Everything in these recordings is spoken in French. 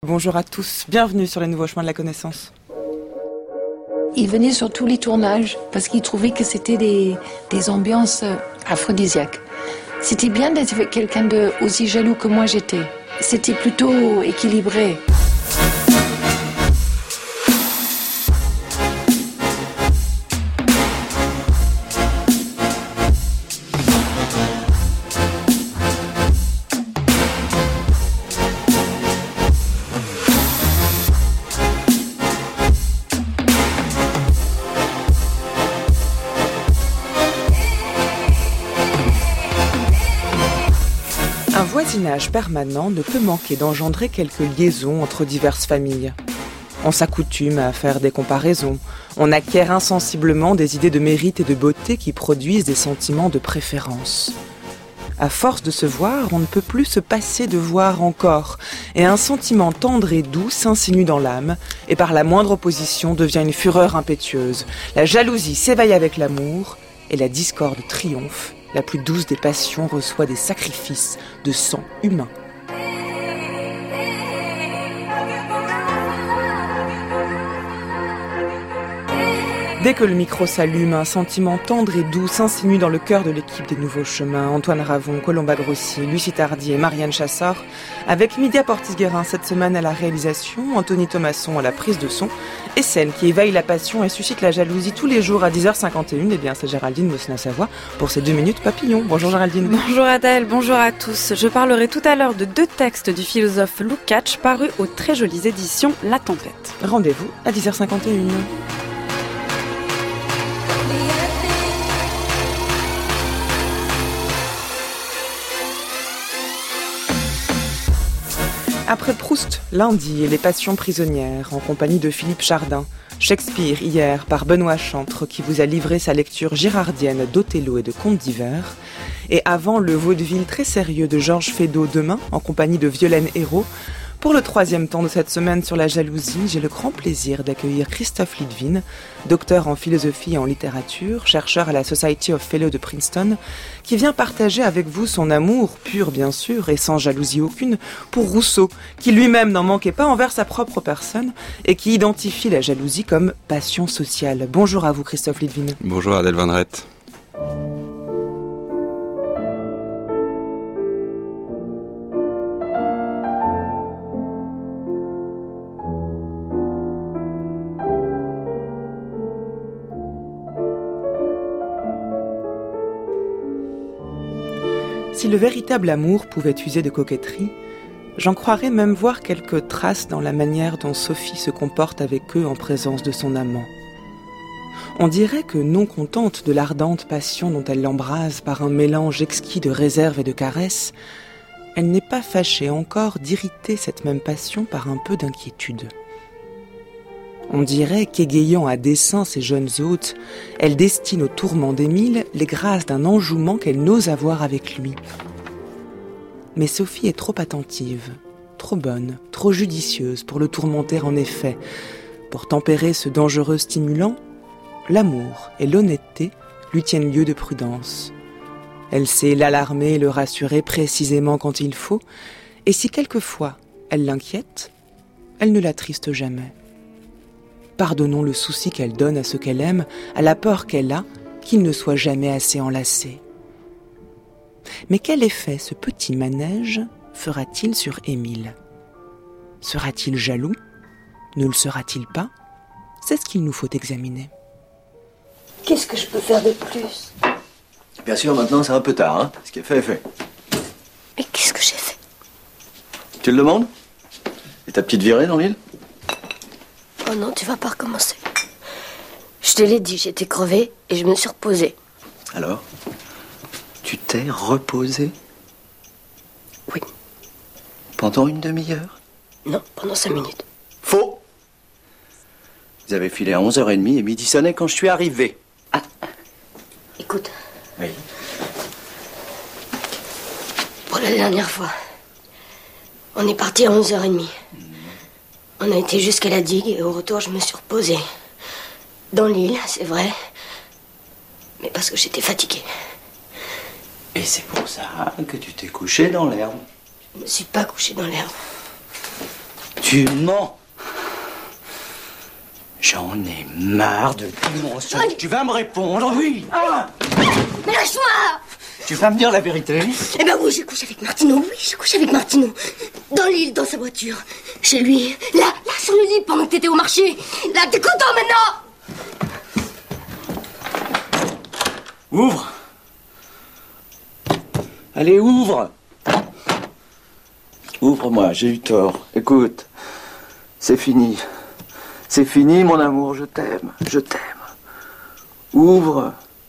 Bonjour à tous, bienvenue sur les nouveaux chemins de la connaissance. Il venait sur tous les tournages parce qu'il trouvait que c'était des ambiances aphrodisiaques. C'était bien d'être avec quelqu'un de aussi jaloux que moi j'étais. C'était plutôt équilibré. Un voisinage permanent ne peut manquer d'engendrer quelques liaisons entre diverses familles. On s'accoutume à faire des comparaisons, on acquiert insensiblement des idées de mérite et de beauté qui produisent des sentiments de préférence. À force de se voir, on ne peut plus se passer de voir encore, et un sentiment tendre et doux s'insinue dans l'âme, et par la moindre opposition devient une fureur impétueuse. La jalousie s'éveille avec l'amour, et la discorde triomphe. La plus douce des passions reçoit des sacrifices de sang humain. Dès que le micro s'allume, un sentiment tendre et doux s'insinue dans le cœur de l'équipe des Nouveaux Chemins. Antoine Ravon, Colomba Grossi, Lucie Tardy et Marianne Chassor. Avec Mydia Portis-Guérin cette semaine à la réalisation, Anthony Thomasson à la prise de son. Et celle qui éveille la passion et suscite la jalousie tous les jours à 10h51, eh bien c'est Géraldine Mosna-Savoie pour ses 2 minutes papillon. Bonjour Géraldine. Bonjour Adèle, bonjour à tous. Je parlerai tout à l'heure de 2 textes du philosophe Lukács parus aux très jolies éditions La Tempête. Rendez-vous à 10h51. Après Proust, lundi, et les passions prisonnières, en compagnie de Philippe Chardin. Shakespeare, hier, par Benoît Chantre, qui vous a livré sa lecture girardienne d'Othello et de Contes d'hiver. Et avant le vaudeville très sérieux de Georges Feydeau demain, en compagnie de Violaine Hérault. Pour le 3e temps de cette semaine sur la jalousie, j'ai le grand plaisir d'accueillir Christophe Lidvin, docteur en philosophie et en littérature, chercheur à la Society of Fellows de Princeton, qui vient partager avec vous son amour, pur bien sûr et sans jalousie aucune, pour Rousseau, qui lui-même n'en manquait pas envers sa propre personne et qui identifie la jalousie comme passion sociale. Bonjour à vous Christophe Lidvin. Bonjour Adèle Van Rett. Si le véritable amour pouvait user de coquetterie, j'en croirais même voir quelques traces dans la manière dont Sophie se comporte avec eux en présence de son amant. On dirait que, non contente de l'ardente passion dont elle l'embrase par un mélange exquis de réserve et de caresse, elle n'est pas fâchée encore d'irriter cette même passion par un peu d'inquiétude. On dirait qu'égayant à dessein ses jeunes hôtes, elle destine au tourment d'Émile les grâces d'un enjouement qu'elle n'ose avoir avec lui. Mais Sophie est trop attentive, trop bonne, trop judicieuse pour le tourmenter en effet. Pour tempérer ce dangereux stimulant, l'amour et l'honnêteté lui tiennent lieu de prudence. Elle sait l'alarmer et le rassurer précisément quand il faut, et si quelquefois elle l'inquiète, elle ne l'attriste jamais. Pardonnons le souci qu'elle donne à ce qu'elle aime, à la peur qu'elle a qu'il ne soit jamais assez enlacé. Mais quel effet ce petit manège fera-t-il sur Émile ? Sera-t-il jaloux ? Ne le sera-t-il pas ? C'est ce qu'il nous faut examiner. Qu'est-ce que je peux faire de plus ? Bien sûr, maintenant c'est un peu tard, hein. Ce qui est fait est fait. Mais qu'est-ce que j'ai fait ? Tu le demandes ? Et ta petite virée dans l'île ? Oh non, tu vas pas recommencer. Je te l'ai dit, j'étais crevée et je me suis reposée. Alors ? Tu t'es reposée ? Oui. Pendant une demi-heure ? Non, pendant 5 minutes. Faux ! Vous avez filé à 11h30 et midi sonnait quand je suis arrivé. Ah. Écoute. Oui. Pour la dernière fois, on est parti à 11h30. On a été jusqu'à la digue et au retour, je me suis reposée. Dans l'île, c'est vrai. Mais parce que j'étais fatiguée. Et c'est pour ça que tu t'es couché dans l'herbe. Je ne me suis pas couchée dans l'herbe. Tu mens. J'en ai marre de tout mensonge. Tu vas me répondre, oui. Ah. Mais lâche-moi! Tu vas me dire la vérité? Eh ben oui, j'ai couché avec Martino. Oui, j'ai couché avec Martino. Dans l'île, dans sa voiture. Chez lui. Là, sur le lit, pendant que t'étais au marché. Là, t'es content maintenant? Ouvre. Allez, ouvre. Ouvre-moi, j'ai eu tort. Écoute, c'est fini. C'est fini, mon amour, je t'aime. Je t'aime. Ouvre.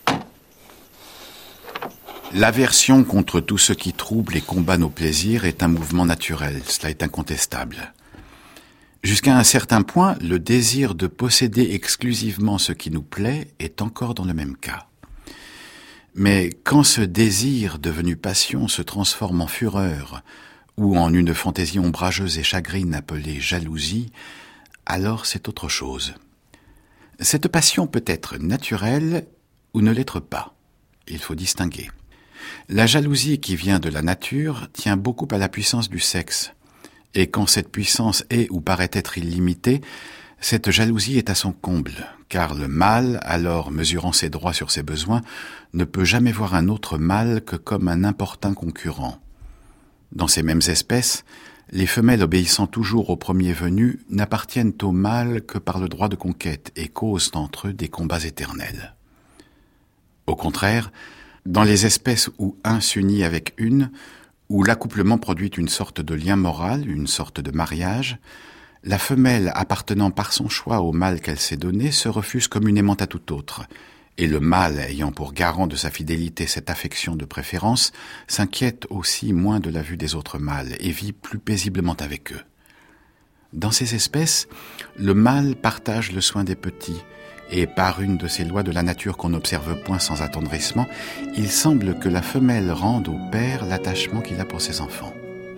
L'aversion contre tout ce qui trouble et combat nos plaisirs est un mouvement naturel, cela est incontestable. Jusqu'à un certain point, le désir de posséder exclusivement ce qui nous plaît est encore dans le même cas. Mais quand ce désir devenu passion se transforme en fureur ou en une fantaisie ombrageuse et chagrine appelée jalousie, alors c'est autre chose. Cette passion peut être naturelle ou ne l'être pas. Il faut distinguer. La jalousie qui vient de la nature tient beaucoup à la puissance du sexe. Et quand cette puissance est ou paraît être illimitée, cette jalousie est à son comble, car le mâle, alors mesurant ses droits sur ses besoins, ne peut jamais voir un autre mâle que comme un importun concurrent. Dans ces mêmes espèces, les femelles obéissant toujours au premier venu n'appartiennent au mâle que par le droit de conquête et causent entre eux des combats éternels. Au contraire, dans les espèces où un s'unit avec une, où l'accouplement produit une sorte de lien moral, une sorte de mariage, la femelle appartenant par son choix au mâle qu'elle s'est donné se refuse communément à tout autre, et le mâle ayant pour garant de sa fidélité cette affection de préférence, s'inquiète aussi moins de la vue des autres mâles et vit plus paisiblement avec eux. Dans ces espèces, le mâle partage le soin des petits, et par une de ces lois de la nature qu'on n'observe point sans attendrissement, il semble que la femelle rende au père l'attachement qu'il a pour ses enfants.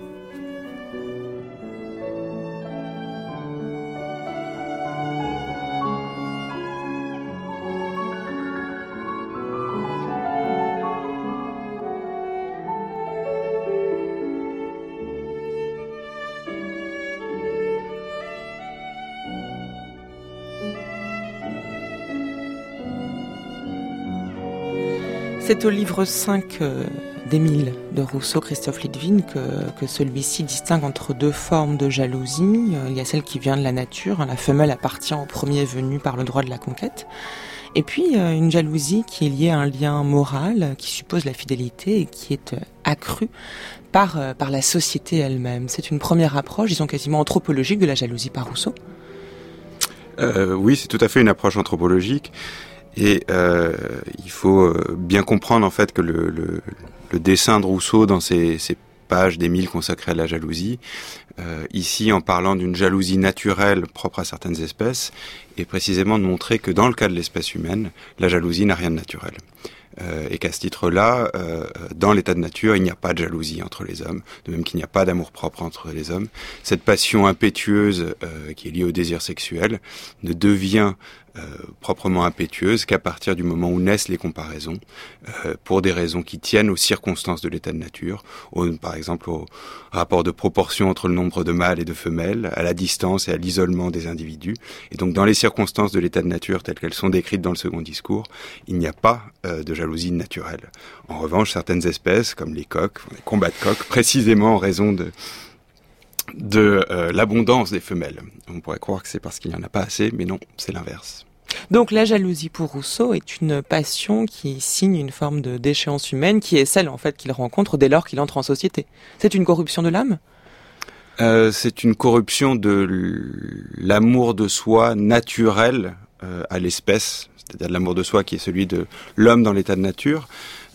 C'est au livre 5 d'Émile de Rousseau, Christophe Lidvine, que celui-ci distingue entre deux formes de jalousie. Il y a celle qui vient de la nature, la femelle appartient au premier venu par le droit de la conquête. Et puis une jalousie qui est liée à un lien moral, qui suppose la fidélité et qui est accrue par la société elle-même. C'est une première approche, disons quasiment anthropologique de la jalousie par Rousseau. Oui, c'est tout à fait une approche anthropologique. Et il faut bien comprendre en fait que le dessin de Rousseau dans ces pages d'Émile consacrées à la jalousie, ici en parlant d'une jalousie naturelle propre à certaines espèces, est précisément de montrer que dans le cas de l'espèce humaine, la jalousie n'a rien de naturel. Et qu'à ce titre-là, dans l'état de nature, il n'y a pas de jalousie entre les hommes, de même qu'il n'y a pas d'amour-propre entre les hommes. Cette passion impétueuse qui est liée au désir sexuel ne devient proprement impétueuse qu'à partir du moment où naissent les comparaisons, pour des raisons qui tiennent aux circonstances de l'état de nature, par exemple au rapport de proportion entre le nombre de mâles et de femelles, à la distance et à l'isolement des individus. Et donc dans les circonstances de l'état de nature telles qu'elles sont décrites dans le second discours, il n'y a pas de jalousie naturelle. En revanche, certaines espèces, comme les coqs, les combats de coqs, précisément en raison de l'abondance des femelles. On pourrait croire que c'est parce qu'il n'y en a pas assez, mais non, c'est l'inverse. Donc la jalousie pour Rousseau est une passion qui signe une forme de déchéance humaine qui est celle en fait qu'il rencontre dès lors qu'il entre en société. C'est une corruption de l'âme ? C'est une corruption de l'amour de soi naturel à l'espèce, c'est-à-dire l'amour de soi qui est celui de l'homme dans l'état de nature.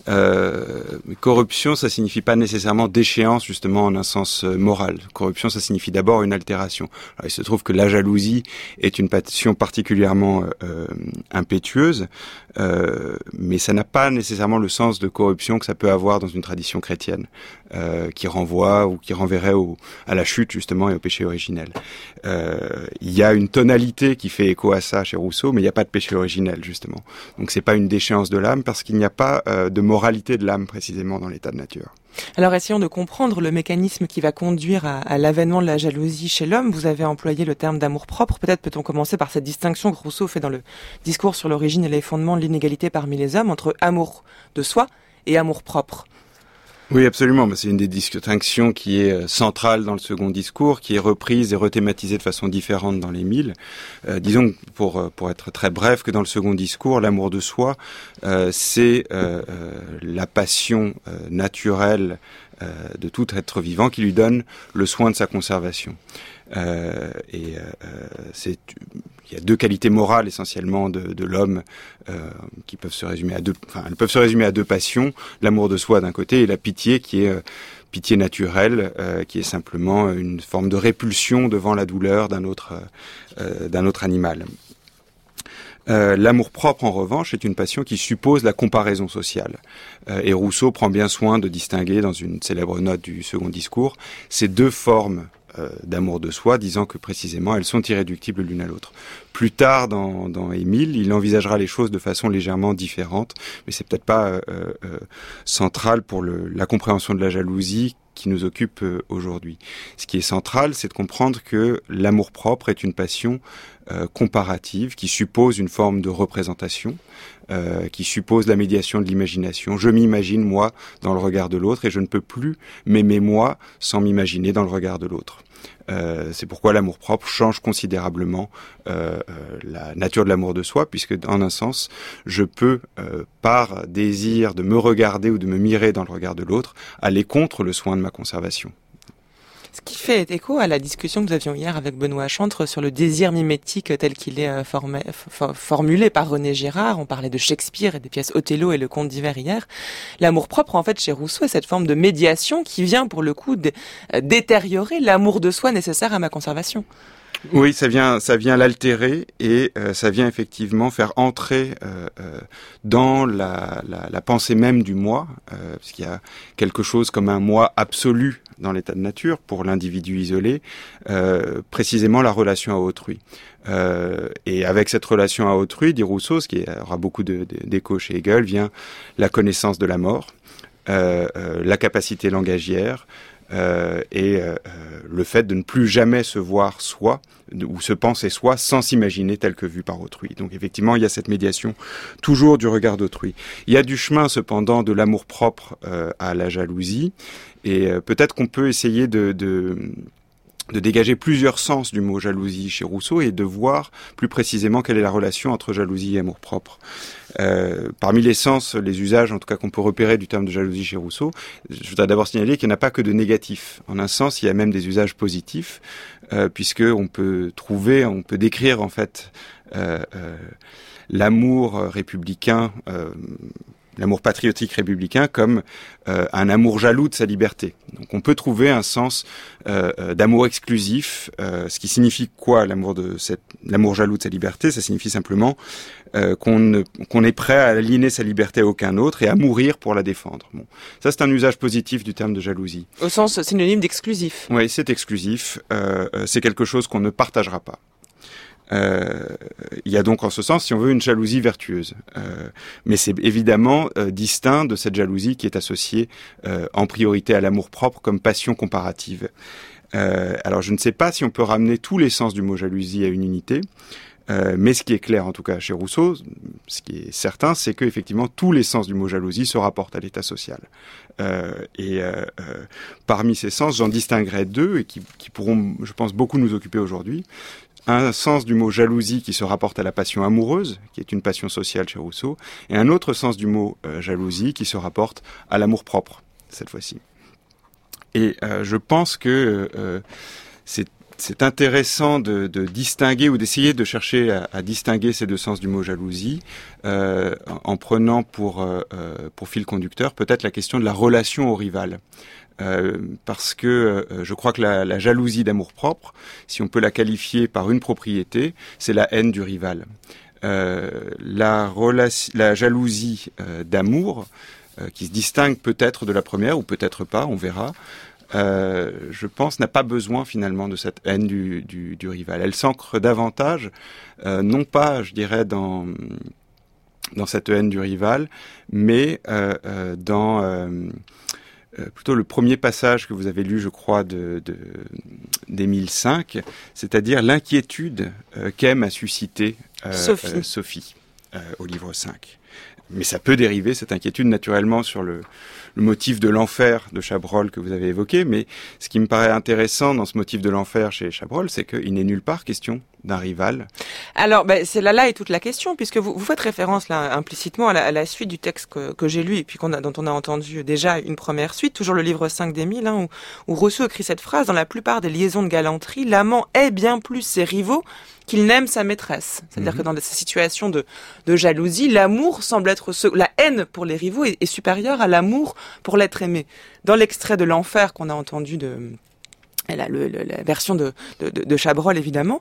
Corruption, ça signifie pas nécessairement déchéance justement en un sens moral. Corruption, ça signifie d'abord une altération. Alors, il se trouve que la jalousie est une passion particulièrement impétueuse, mais ça n'a pas nécessairement le sens de corruption que ça peut avoir dans une tradition chrétienne, qui renvoie ou qui renverrait à la chute justement et au péché originel. Il y a une tonalité qui fait écho à ça chez Rousseau, mais il n'y a pas de péché originel justement. Donc c'est pas une déchéance de l'âme parce qu'il n'y a pas de moralité de l'âme précisément dans l'état de nature. Alors essayons de comprendre le mécanisme qui va conduire à l'avènement de la jalousie chez l'homme. Vous avez employé le terme d'amour-propre. Peut-être peut-on commencer par cette distinction que Rousseau fait dans le discours sur l'origine et les fondements de l'inégalité parmi les hommes entre amour de soi et amour-propre. Oui, absolument. C'est une des distinctions qui est centrale dans le second discours, qui est reprise et rethématisée de façon différente dans les Mille. Disons, pour être très bref, que dans le second discours, l'amour de soi, c'est la passion naturelle de tout être vivant qui lui donne le soin de sa conservation. Il y a deux qualités morales essentiellement de l'homme qui peuvent se résumer à elles peuvent se résumer à deux passions, l'amour de soi d'un côté et la pitié qui est pitié naturelle, qui est simplement une forme de répulsion devant la douleur d'un autre animal. L'amour-propre, en revanche, est une passion qui suppose la comparaison sociale. Et Rousseau prend bien soin de distinguer, dans une célèbre note du second discours, ces deux formes d'amour de soi, disant que précisément elles sont irréductibles l'une à l'autre. Plus tard dans Émile, il envisagera les choses de façon légèrement différente, mais c'est peut-être pas central pour la compréhension de la jalousie qui nous occupe aujourd'hui. Ce qui est central, c'est de comprendre que l'amour-propre est une passion comparative qui suppose une forme de représentation, qui suppose la médiation de l'imagination. Je m'imagine, moi, dans le regard de l'autre, et je ne peux plus m'aimer, moi, sans m'imaginer dans le regard de l'autre. C'est pourquoi l'amour-propre change considérablement la nature de l'amour de soi, puisque, en un sens, je peux, par désir de me regarder ou de me mirer dans le regard de l'autre, aller contre le soin de ma conservation. Ce qui fait écho à la discussion que nous avions hier avec Benoît Chantre sur le désir mimétique tel qu'il est formulé par René Girard. On parlait de Shakespeare et des pièces Othello et le Conte d'hiver hier. L'amour-propre, en fait, chez Rousseau, est cette forme de médiation qui vient, pour le coup, détériorer l'amour de soi nécessaire à ma conservation. Oui, ça vient l'altérer et ça vient effectivement faire entrer dans la pensée même du moi, parce qu'il y a quelque chose comme un moi absolu dans l'état de nature pour l'individu isolé, précisément la relation à autrui. Et avec cette relation à autrui, dit Rousseau, ce qui aura beaucoup d'écho chez Hegel, vient la connaissance de la mort, la capacité langagière, et le fait de ne plus jamais se voir soi ou se penser soi sans s'imaginer tel que vu par autrui. Donc effectivement, il y a cette médiation toujours du regard d'autrui. Il y a du chemin cependant de l'amour-propre à la jalousie, et peut-être qu'on peut essayer de dégager plusieurs sens du mot jalousie chez Rousseau et de voir plus précisément quelle est la relation entre jalousie et amour-propre. Parmi les sens, les usages en tout cas qu'on peut repérer du terme de jalousie chez Rousseau, je voudrais d'abord signaler qu'il n'y en a pas que de négatifs. En un sens, il y a même des usages positifs, puisque on peut décrire en fait l'amour républicain, l'amour patriotique républicain comme un amour jaloux de sa liberté. Donc on peut trouver un sens d'amour exclusif, ce qui signifie quoi l'amour jaloux de sa liberté? Ça signifie simplement qu'on est prêt à aligner sa liberté à aucun autre et à mourir pour la défendre. Bon, ça c'est un usage positif du terme de jalousie. Au sens synonyme d'exclusif. Oui, c'est exclusif. C'est quelque chose qu'on ne partagera pas. Il y a donc en ce sens, si on veut, une jalousie vertueuse. Mais c'est évidemment distinct de cette jalousie qui est associée en priorité à l'amour-propre comme passion comparative. Alors je ne sais pas si on peut ramener tous les sens du mot jalousie à une unité, mais ce qui est clair en tout cas chez Rousseau, ce qui est certain, c'est que effectivement tous les sens du mot jalousie se rapportent à l'état social. Parmi ces sens, j'en distinguerai deux et qui pourront, je pense, beaucoup nous occuper aujourd'hui. Un sens du mot jalousie qui se rapporte à la passion amoureuse, qui est une passion sociale chez Rousseau, et un autre sens du mot jalousie qui se rapporte à l'amour-propre, cette fois-ci. Et je pense que c'est intéressant de distinguer ou d'essayer de chercher à distinguer ces deux sens du mot jalousie en prenant pour fil conducteur peut-être la question de la relation au rival. Parce que je crois que la jalousie d'amour-propre, si on peut la qualifier par une propriété, c'est la haine du rival. La jalousie d'amour, qui se distingue peut-être de la première ou peut-être pas, on verra, je pense, n'a pas besoin finalement de cette haine du rival. Elle s'ancre davantage, non pas, je dirais, dans dans cette haine du rival, mais dans plutôt le premier passage que vous avez lu, je crois, d'Émile V, c'est-à-dire l'inquiétude qu'aime à susciter Sophie au livre 5. Mais ça peut dériver, cette inquiétude, naturellement, sur le motif de l'enfer de Chabrol que vous avez évoqué, mais ce qui me paraît intéressant dans ce motif de l'enfer chez Chabrol, c'est qu'il n'est nulle part question d'un rival. Alors, c'est là est toute la question, puisque vous faites référence là implicitement à la suite du texte que j'ai lu et puis dont on a entendu déjà une première suite, toujours le livre 5 d'Émile, où Rousseau écrit cette phrase: dans la plupart des liaisons de galanterie, l'amant hait bien plus ses rivaux qu'il n'aime sa maîtresse. C'est-à-dire que dans ces situations de jalousie, l'amour semble être la haine pour les rivaux est supérieure à l'amour pour l'être aimé. Dans l'extrait de l'enfer qu'on a entendu la version de Chabrol, évidemment,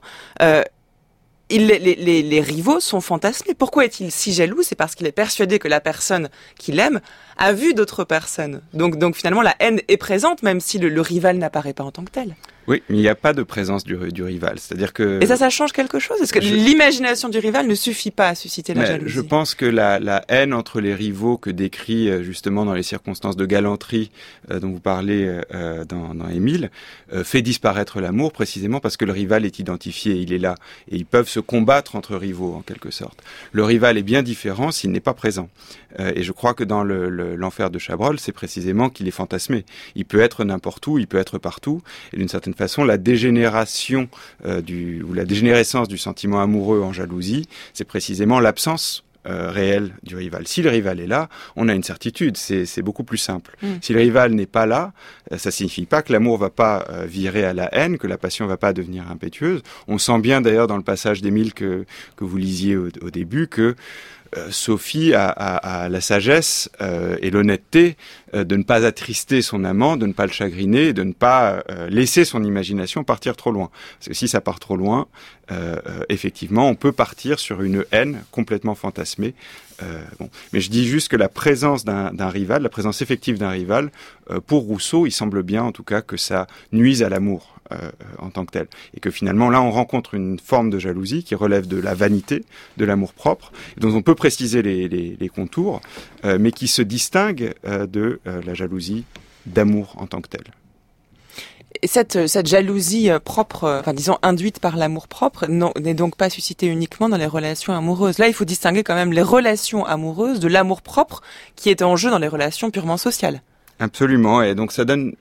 les rivaux sont fantasmés. Pourquoi est-il si jaloux? C'est parce qu'il est persuadé que la personne qu'il aime a vu d'autres personnes. Donc finalement, la haine est présente, même si le rival n'apparaît pas en tant que tel. Oui, mais il n'y a pas de présence du rival. C'est-à-dire que... Et ça change quelque chose? Est-ce que l'imagination du rival ne suffit pas à susciter la jalousie? Je pense que la haine entre les rivaux que décrit justement dans les circonstances de galanterie dont vous parlez dans Émile fait disparaître l'amour, précisément parce que le rival est identifié, il est là. Et ils peuvent se combattre entre rivaux, en quelque sorte. Le rival est bien différent s'il n'est pas présent. Et je crois que dans l'enfer de Chabrol, c'est précisément qu'il est fantasmé. Il peut être n'importe où, il peut être partout. Et d'une certaine façon, la dégénération ou la dégénérescence du sentiment amoureux en jalousie, c'est précisément l'absence réelle du rival. Si le rival est là, on a une certitude, c'est beaucoup plus simple. Si le rival n'est pas là, ça signifie pas que l'amour va pas virer à la haine, que la passion va pas devenir impétueuse. On sent bien d'ailleurs dans le passage d'Émile que vous lisiez au début que Sophie a la sagesse et l'honnêteté de ne pas attrister son amant, de ne pas le chagriner, de ne pas laisser son imagination partir trop loin. Parce que si ça part trop loin, effectivement, on peut partir sur une haine complètement fantasmée. Mais je dis juste que la présence d'un rival, la présence effective d'un rival, pour Rousseau, il semble bien en tout cas que ça nuise à l'amour en tant que tel. Et que finalement, là, on rencontre une forme de jalousie qui relève de la vanité, de l'amour-propre, dont on peut préciser les contours, mais qui se distingue de la jalousie d'amour en tant que telle. Et cette jalousie propre, disons induite par l'amour propre, n'est donc pas suscitée uniquement dans les relations amoureuses. Là, il faut distinguer quand même les relations amoureuses de l'amour propre qui est en jeu dans les relations purement sociales. Absolument, et donc ça donne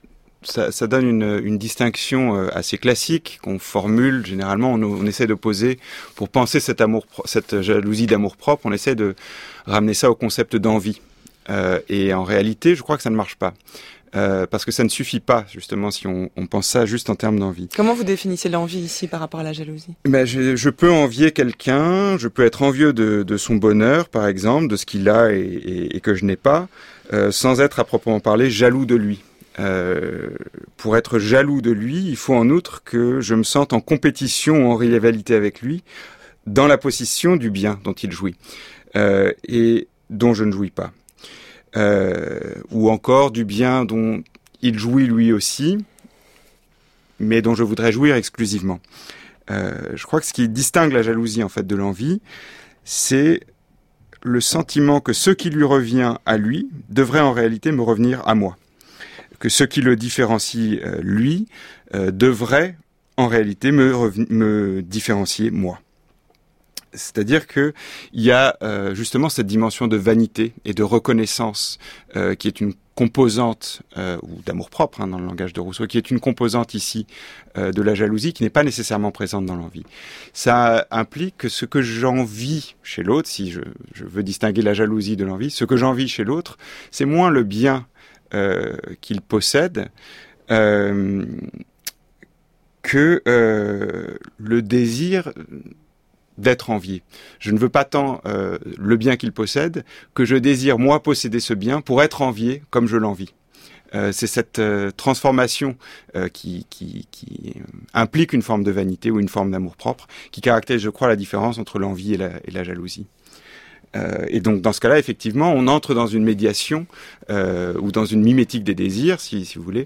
une distinction assez classique qu'on formule généralement. On essaie de poser pour penser cette jalousie d'amour propre. On essaie de ramener ça au concept d'envie. Et en réalité, je crois que ça ne marche pas. Parce que ça ne suffit pas, justement, si on pense ça juste en termes d'envie. Comment vous définissez l'envie ici par rapport à la jalousie? Je peux envier quelqu'un, je peux être envieux de son bonheur, par exemple, de ce qu'il a et que je n'ai pas, sans être à proprement parler jaloux de lui. Pour être jaloux de lui, il faut en outre que je me sente en compétition, en rivalité avec lui, dans la possession du bien dont il jouit, et dont je ne jouis pas. Ou encore du bien dont il jouit lui aussi, mais dont je voudrais jouir exclusivement. Je crois que ce qui distingue la jalousie en fait de l'envie, c'est le sentiment que ce qui lui revient à lui devrait en réalité me revenir à moi. Que ce qui le différencie lui devrait en réalité me différencier moi. C'est-à-dire que il y a justement cette dimension de vanité et de reconnaissance qui est une composante ou d'amour-propre dans le langage de Rousseau, qui est une composante ici de la jalousie qui n'est pas nécessairement présente dans l'envie. Ça implique que ce que j'envie chez l'autre, si je veux distinguer la jalousie de l'envie, ce que j'envie chez l'autre, c'est moins le bien qu'il possède que le désir d'être envié. Je ne veux pas tant le bien qu'il possède que je désire moi posséder ce bien pour être envié comme je l'envie. C'est cette transformation qui implique une forme de vanité ou une forme d'amour-propre qui caractérise, je crois, la différence entre l'envie et la jalousie. Et donc, dans ce cas-là, effectivement, on entre dans une médiation ou dans une mimétique des désirs, si vous voulez,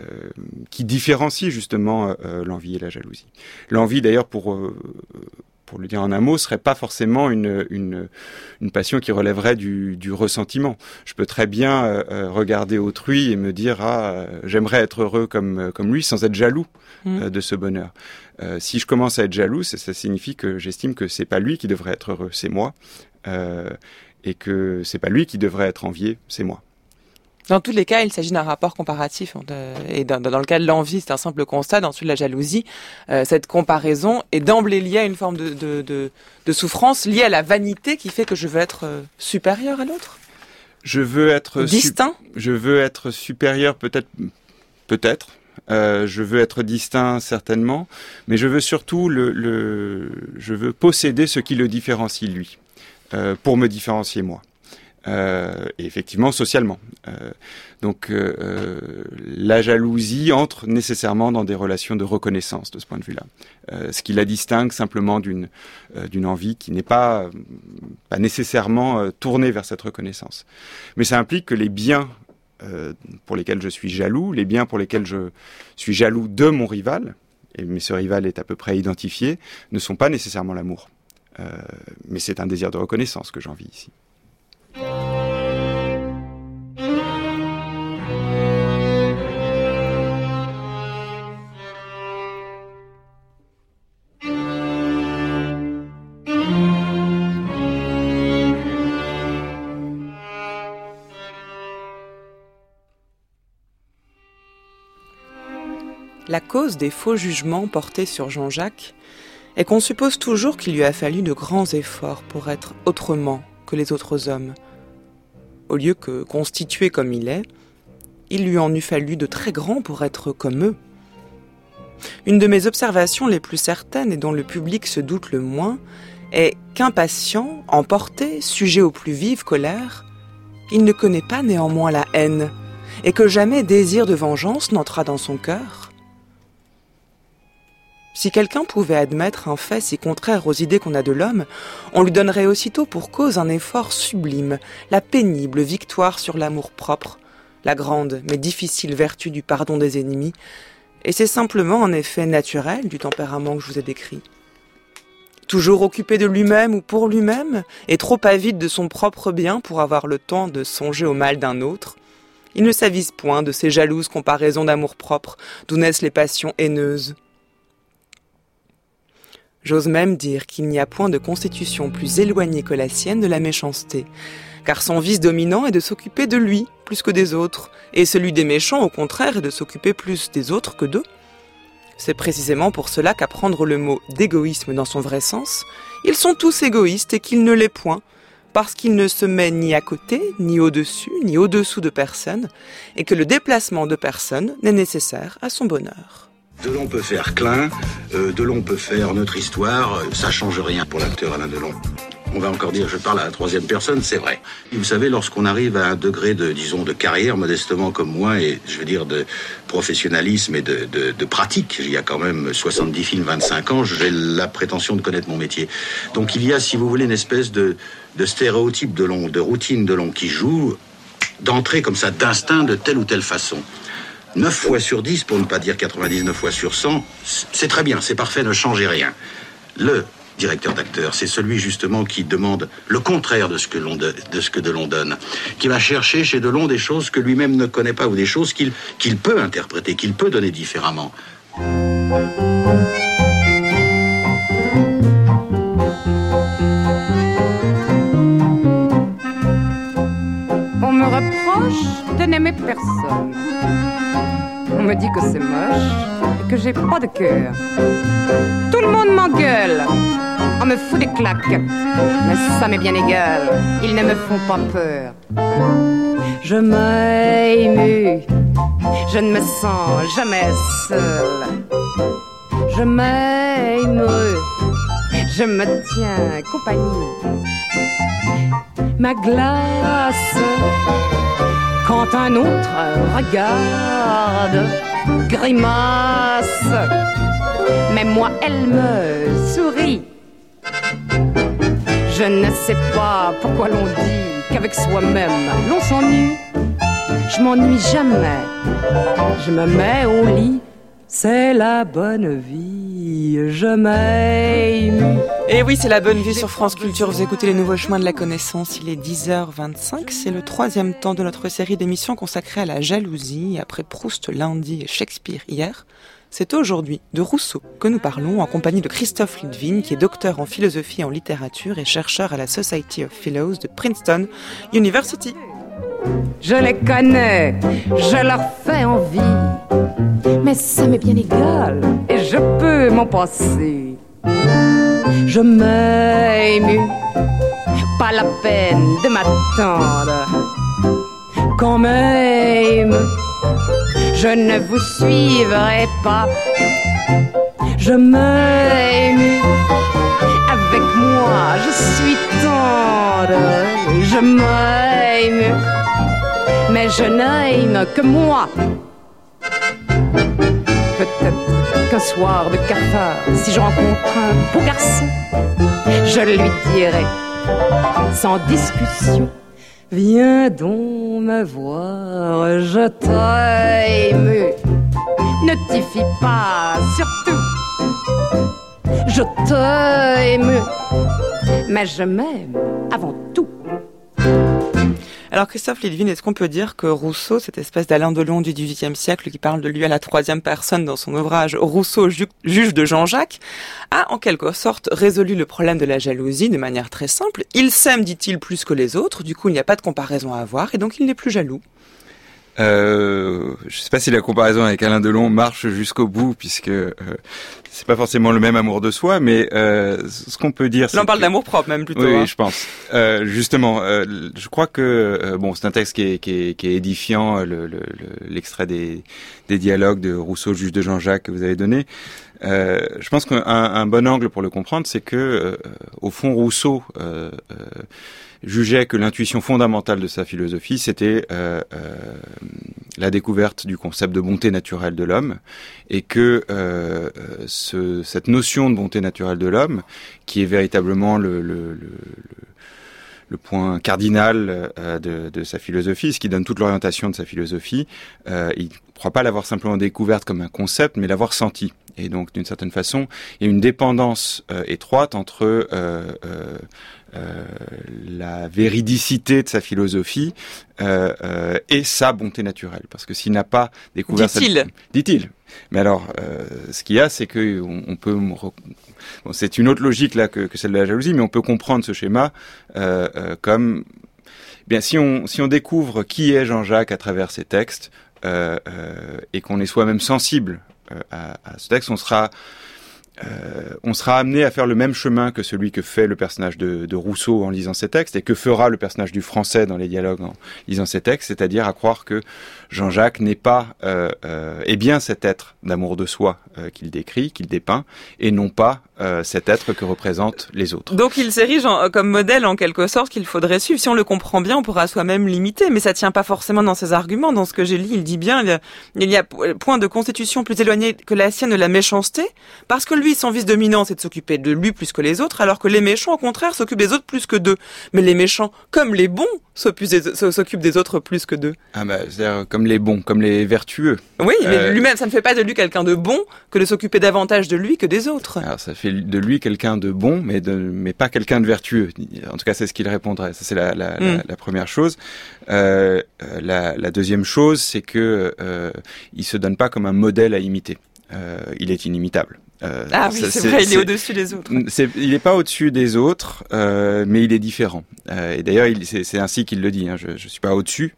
qui différencie justement l'envie et la jalousie. L'envie, d'ailleurs, pour pour le dire en un mot, serait pas forcément une passion qui relèverait du ressentiment. Je peux très bien regarder autrui et me dire j'aimerais être heureux comme lui sans être jaloux de ce bonheur. Si je commence à être jaloux, ça signifie que j'estime que c'est pas lui qui devrait être heureux, c'est moi, et que c'est pas lui qui devrait être envié, c'est moi. Dans tous les cas, il s'agit d'un rapport comparatif. Et dans le cas de l'envie, c'est un simple constat. Dans celui de la jalousie, cette comparaison est d'emblée liée à une forme de souffrance, liée à la vanité qui fait que je veux être supérieur à l'autre. Je veux être distinct. Je veux être supérieur, peut-être. Je veux être distinct, certainement. Mais je veux surtout je veux posséder ce qui le différencie, lui, pour me différencier, moi. Et effectivement socialement. Donc la jalousie entre nécessairement dans des relations de reconnaissance de ce point de vue-là. Ce qui la distingue simplement d'une envie qui n'est pas nécessairement tournée vers cette reconnaissance. Mais ça implique que les biens pour lesquels je suis jaloux, les biens pour lesquels je suis jaloux de mon rival, mais ce rival est à peu près identifié, ne sont pas nécessairement l'amour. Mais c'est un désir de reconnaissance que j'envie ici. La cause des faux jugements portés sur Jean-Jacques est qu'on suppose toujours qu'il lui a fallu de grands efforts pour être autrement que les autres hommes. Au lieu que, constitué comme il est, il lui en eût fallu de très grands pour être comme eux. Une de mes observations les plus certaines et dont le public se doute le moins est qu'impatient, emporté, sujet aux plus vives colères, il ne connaît pas néanmoins la haine et que jamais désir de vengeance n'entra dans son cœur. Si quelqu'un pouvait admettre un fait si contraire aux idées qu'on a de l'homme, on lui donnerait aussitôt pour cause un effort sublime, la pénible victoire sur l'amour-propre, la grande mais difficile vertu du pardon des ennemis, et c'est simplement un effet naturel du tempérament que je vous ai décrit. Toujours occupé de lui-même ou pour lui-même, et trop avide de son propre bien pour avoir le temps de songer au mal d'un autre, il ne s'avise point de ces jalouses comparaisons d'amour-propre, d'où naissent les passions haineuses. J'ose même dire qu'il n'y a point de constitution plus éloignée que la sienne de la méchanceté, car son vice dominant est de s'occuper de lui plus que des autres, et celui des méchants, au contraire, est de s'occuper plus des autres que d'eux. C'est précisément pour cela qu'à prendre le mot d'égoïsme dans son vrai sens, ils sont tous égoïstes et qu'il ne l'est point, parce qu'il ne se met ni à côté, ni au-dessus, ni au-dessous de personne, et que le déplacement de personne n'est nécessaire à son bonheur. Delon peut faire Klein, Delon peut faire Notre Histoire, ça change rien pour l'acteur Alain Delon. On va encore dire, je parle à la troisième personne, c'est vrai. Et vous savez, lorsqu'on arrive à un degré de carrière, modestement comme moi, et je veux dire de professionnalisme et de pratique, il y a quand même 70 films, 25 ans, j'ai la prétention de connaître mon métier. Donc il y a, si vous voulez, une espèce de stéréotype Delon, de routine Delon qui joue d'entrée comme ça, d'instinct de telle ou telle façon. 9 fois sur 10, pour ne pas dire 99 fois sur 100, c'est très bien, c'est parfait, ne changez rien. Le directeur d'acteur, c'est celui justement qui demande le contraire de ce que Delon donne, qui va chercher chez Delon des choses que lui-même ne connaît pas ou des choses qu'il peut interpréter, qu'il peut donner différemment. On me reproche de n'aimer personne. On me dit que c'est moche et que j'ai pas de cœur. Tout le monde m'engueule. On me fout des claques. Mais ça m'est bien égal. Ils ne me font pas peur. Je m'émue. Je ne me sens jamais seule. Je m'émeus. Je me tiens compagnie. Ma glace. Quand un autre regarde, grimace, mais moi elle me sourit. Je ne sais pas pourquoi l'on dit qu'avec soi-même l'on s'ennuie. Je m'ennuie jamais. Je me mets au lit c'est la bonne vie, je m'aime. Et oui, c'est la bonne vie sur France Culture. Vous écoutez les nouveaux chemins de la connaissance. Il est 10h25. C'est le 3e temps de notre série d'émissions consacrée à la jalousie. Après Proust lundi et Shakespeare hier, c'est aujourd'hui de Rousseau que nous parlons en compagnie de Christophe Ludwin, qui est docteur en philosophie et en littérature et chercheur à la Society of Philosophy de Princeton University. Je les connais, je leur fais envie, mais ça m'est bien égal et je peux m'en passer. Je m'aime, pas la peine de m'attendre. Quand même, je ne vous suivrai pas. Je m'aime, avec moi je suis tendre. Je m'aime, mais je n'aime que moi. Peut-être qu'un soir de cafard, si je rencontre un beau garçon, je lui dirai, sans discussion, viens donc me voir, je t'aime. Ne t'y fie pas, surtout, je t'aime, mais je m'aime avant tout. Alors Christophe Ludwin, est-ce qu'on peut dire que Rousseau, cette espèce d'Alain Delon du XVIIIe siècle qui parle de lui à la 3e personne dans son ouvrage Rousseau, juge de Jean-Jacques, a en quelque sorte résolu le problème de la jalousie de manière très simple. Il s'aime, dit-il, plus que les autres, du coup il n'y a pas de comparaison à avoir et donc il n'est plus jaloux. Je sais pas si la comparaison avec Alain Delon marche jusqu'au bout, puisque c'est pas forcément le même amour de soi, mais ce qu'on peut dire... Là on parle d'amour propre même plutôt. Oui, je pense. Justement, je crois que bon, c'est un texte qui est édifiant, l'extrait des dialogues de Rousseau, juge de Jean-Jacques que vous avez donné. Je pense qu'un bon angle pour le comprendre, c'est que au fond Rousseau jugeait que l'intuition fondamentale de sa philosophie, c'était la découverte du concept de bonté naturelle de l'homme, et que cette notion de bonté naturelle de l'homme, qui est véritablement le point cardinal de sa philosophie, ce qui donne toute l'orientation de sa philosophie, il ne croit pas l'avoir simplement découverte comme un concept, mais l'avoir senti. Et donc, d'une certaine façon, il y a une dépendance étroite entre la véridicité de sa philosophie et sa bonté naturelle. Parce que s'il n'a pas découvert... Dit-il. Mais alors, ce qu'il y a, c'est que on peut... Bon, c'est une autre logique là que celle de la jalousie, mais on peut comprendre ce schéma comme... Bien, si on découvre qui est Jean-Jacques à travers ses textes, et qu'on est soi-même sensible à ce texte, on sera amené à faire le même chemin que celui que fait le personnage de Rousseau en lisant ses textes, et que fera le personnage du Français dans les dialogues en lisant ses textes, c'est-à-dire à croire que Jean-Jacques n'est pas est bien cet être d'amour de soi qu'il décrit, qu'il dépeint, et non pas cet être que représentent les autres. Donc il s'érige comme modèle en quelque sorte qu'il faudrait suivre. Si on le comprend bien, on pourra soi-même l'imiter, mais ça tient pas forcément dans ses arguments. Dans ce que j'ai lu, il dit bien il y a point de constitution plus éloigné que la sienne de la méchanceté, parce que lui, son vice dominant, c'est de s'occuper de lui plus que les autres, alors que les méchants, au contraire, s'occupent des autres plus que d'eux. Mais les méchants, comme les bons, s'occupent des autres plus que d'eux. Ah bah, c'est-à-dire comme les bons, comme les vertueux. Oui, mais lui-même, ça ne fait pas de lui quelqu'un de bon que de s'occuper davantage de lui que des autres. Alors ça fait de lui quelqu'un de bon, mais pas quelqu'un de vertueux. En tout cas, c'est ce qu'il répondrait. Ça, c'est la première chose. La deuxième chose, c'est que il se donne pas comme un modèle à imiter. Il est inimitable. C'est vrai, il est au-dessus des autres. Il n'est pas au-dessus des autres, mais il est différent. Et d'ailleurs, c'est ainsi qu'il le dit. Hein, je suis pas au-dessus,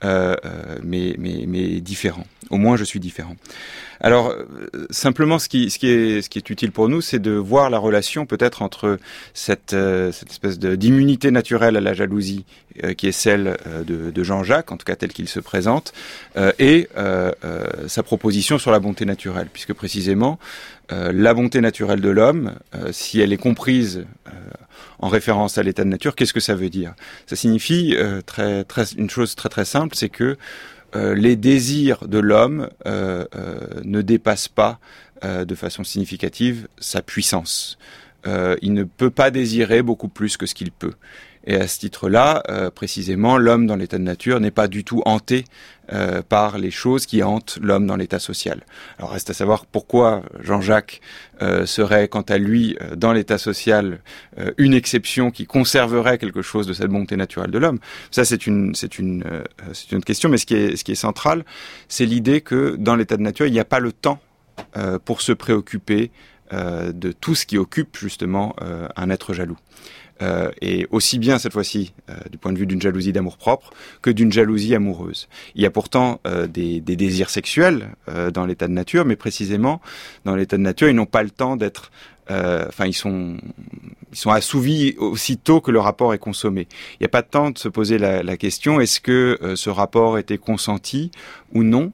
mais différent. Au moins, je suis différent. Alors, simplement, ce qui est utile pour nous, c'est de voir la relation peut-être entre cette espèce d'immunité naturelle à la jalousie, qui est celle de Jean-Jacques, en tout cas tel qu'il se présente, et sa proposition sur la bonté naturelle, puisque précisément, la bonté naturelle de l'homme, si elle est comprise en référence à l'état de nature, qu'est-ce que ça veut dire ? Ça signifie une chose très très simple, c'est que les désirs de l'homme ne dépassent pas de façon significative sa puissance. Il ne peut pas désirer beaucoup plus que ce qu'il peut. Et à ce titre-là, précisément, l'homme dans l'état de nature n'est pas du tout hanté par les choses qui hantent l'homme dans l'état social. Alors reste à savoir pourquoi Jean-Jacques serait, quant à lui, dans l'état social, une exception qui conserverait quelque chose de cette bonté naturelle de l'homme. Ça, c'est une autre question, mais ce qui est central, c'est l'idée que dans l'état de nature, il n'y a pas le temps pour se préoccuper de tout ce qui occupe justement un être jaloux. Et aussi bien cette fois-ci du point de vue d'une jalousie d'amour-propre que d'une jalousie amoureuse. Il y a pourtant des désirs sexuels dans l'état de nature, mais précisément dans l'état de nature, ils n'ont pas le temps d'être ils sont assouvis aussitôt que le rapport est consommé. Il n'y a pas de temps de se poser la question, est-ce que ce rapport était consenti ou non,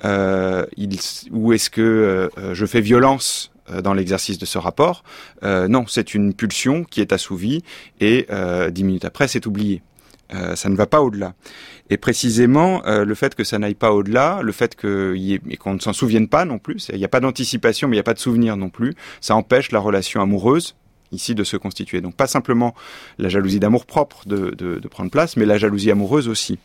ou est-ce que je fais violence dans l'exercice de ce rapport. Non, c'est une pulsion qui est assouvie et 10 minutes après, c'est oublié. Ça ne va pas au-delà. Et précisément, le fait que ça n'aille pas au-delà, le fait qu'on ne s'en souvienne pas non plus, il n'y a pas d'anticipation, mais il n'y a pas de souvenir non plus, ça empêche la relation amoureuse ici de se constituer. Donc pas simplement la jalousie d'amour-propre de prendre place, mais la jalousie amoureuse aussi.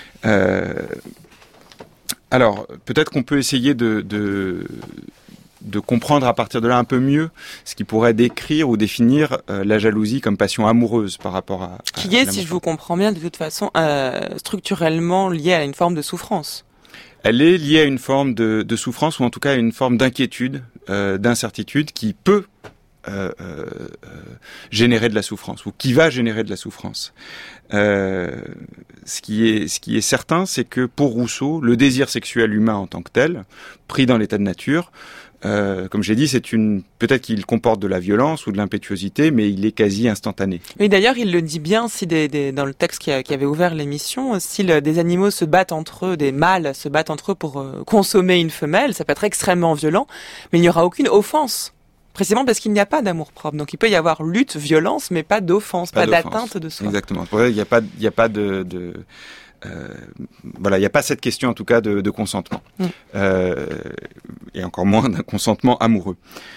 Alors, peut-être qu'on peut essayer de comprendre à partir de là un peu mieux ce qui pourrait décrire ou définir la jalousie comme passion amoureuse par rapport à qui est, si je vous comprends bien, de toute façon, structurellement liée à une forme de souffrance. Elle est liée à une forme de souffrance ou en tout cas à une forme d'inquiétude, d'incertitude qui peut générer de la souffrance ou qui va générer de la souffrance. Ce qui est certain, c'est que pour Rousseau, le désir sexuel humain en tant que tel, pris dans l'état de nature, comme j'ai dit, peut-être qu'il comporte de la violence ou de l'impétuosité, mais il est quasi instantané. Oui, d'ailleurs, il le dit bien, si dans le texte qui avait ouvert l'émission, si des animaux se battent entre eux, des mâles se battent entre eux pour consommer une femelle, ça peut être extrêmement violent, mais il n'y aura aucune offense. Précisément parce qu'il n'y a pas d'amour-propre. Donc il peut y avoir lutte, violence, mais pas d'offense, pas d'atteinte de soi. Exactement. Il n'y a pas il n'y a pas cette question en tout cas de consentement. Et encore moins d'un consentement amoureux.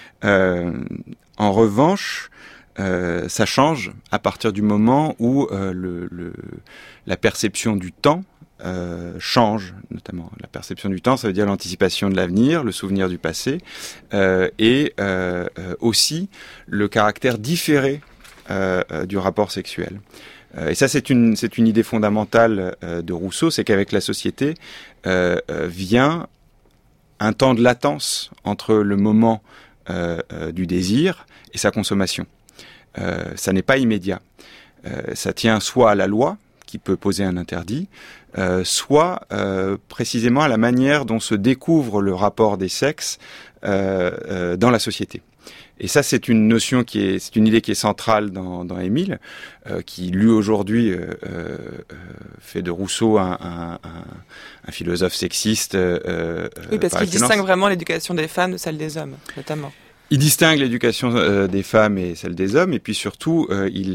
En revanche, ça change à partir du moment où la perception du temps change, notamment. La perception du temps, ça veut dire l'anticipation de l'avenir, le souvenir du passé, et aussi le caractère différé du rapport sexuel. Et ça, c'est une idée fondamentale de Rousseau, c'est qu'avec la société vient un temps de latence entre le moment du désir et sa consommation. Ça n'est pas immédiat. Ça tient soit à la loi, qui peut poser un interdit, soit précisément à la manière dont se découvre le rapport des sexes dans la société. Et ça, c'est une notion c'est une idée qui est centrale dans Émile, qui lui aujourd'hui fait de Rousseau un philosophe sexiste. Oui, parce qu'il distingue vraiment l'éducation des femmes de celle des hommes, notamment. Il distingue l'éducation des femmes et celle des hommes, et puis surtout, il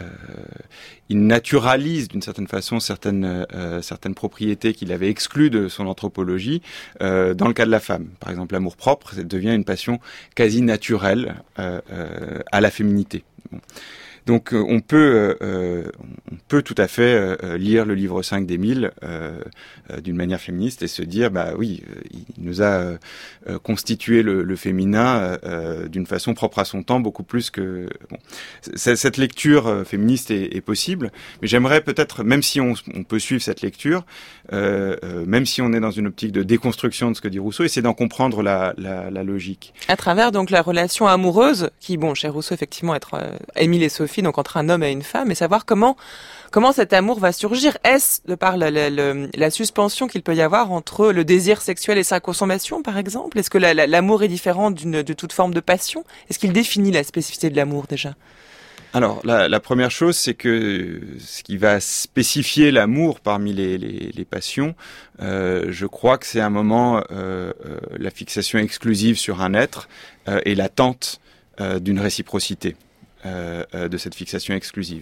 naturalise d'une certaine façon certaines propriétés qu'il avait exclues de son anthropologie dans le cas de la femme. Par exemple, l'amour-propre, ça devient une passion quasi naturelle à la féminité. Bon. Donc on peut tout à fait lire le livre 5 d'Émile d'une manière féministe et se dire il nous a constitué le féminin d'une façon propre à son temps, beaucoup plus que cette lecture féministe est possible, mais j'aimerais peut-être, même si on peut suivre cette lecture, même si on est dans une optique de déconstruction de ce que dit Rousseau, essayer d'en comprendre la logique. À travers donc la relation amoureuse qui, chez Rousseau effectivement être Émile et Sophie, donc entre un homme et une femme, et savoir comment cet amour va surgir. Est-ce de par la suspension qu'il peut y avoir entre le désir sexuel et sa consommation, par exemple? Est-ce que l'amour est différent de toute forme de passion? Est-ce qu'il définit la spécificité de l'amour déjà? Alors, la première chose, c'est que ce qui va spécifier l'amour parmi les passions, je crois que c'est un moment la fixation exclusive sur un être et l'attente d'une réciprocité de cette fixation exclusive.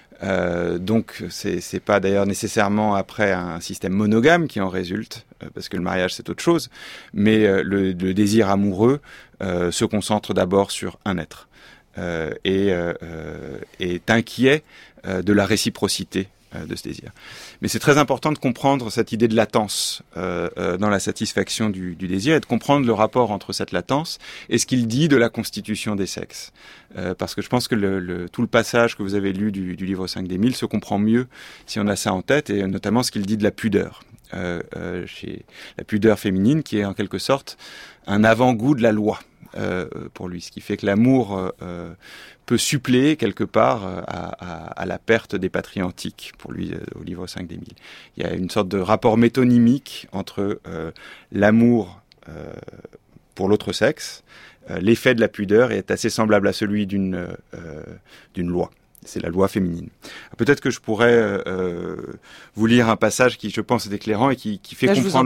Donc c'est pas d'ailleurs nécessairement après un système monogame qui en résulte, parce que le mariage c'est autre chose, mais le désir amoureux se concentre d'abord sur un être. est inquiet de la réciprocité de ce désir. Mais c'est très important de comprendre cette idée de latence dans la satisfaction du désir et de comprendre le rapport entre cette latence et ce qu'il dit de la constitution des sexes. Parce que je pense que tout le passage que vous avez lu du livre 5 d'Émile se comprend mieux si on a ça en tête, et notamment ce qu'il dit de la pudeur. Chez la pudeur féminine qui est en quelque sorte un avant-goût de la loi pour lui, ce qui fait que l'amour peut suppléer quelque part à la perte des patries antiques, pour lui, au livre 5 d'Émile. Il y a une sorte de rapport métonymique entre l'amour pour l'autre sexe. L'effet de la pudeur est assez semblable à celui d'une loi. C'est la loi féminine. Peut-être que je pourrais vous lire un passage qui, je pense, est éclairant et qui fait comprendre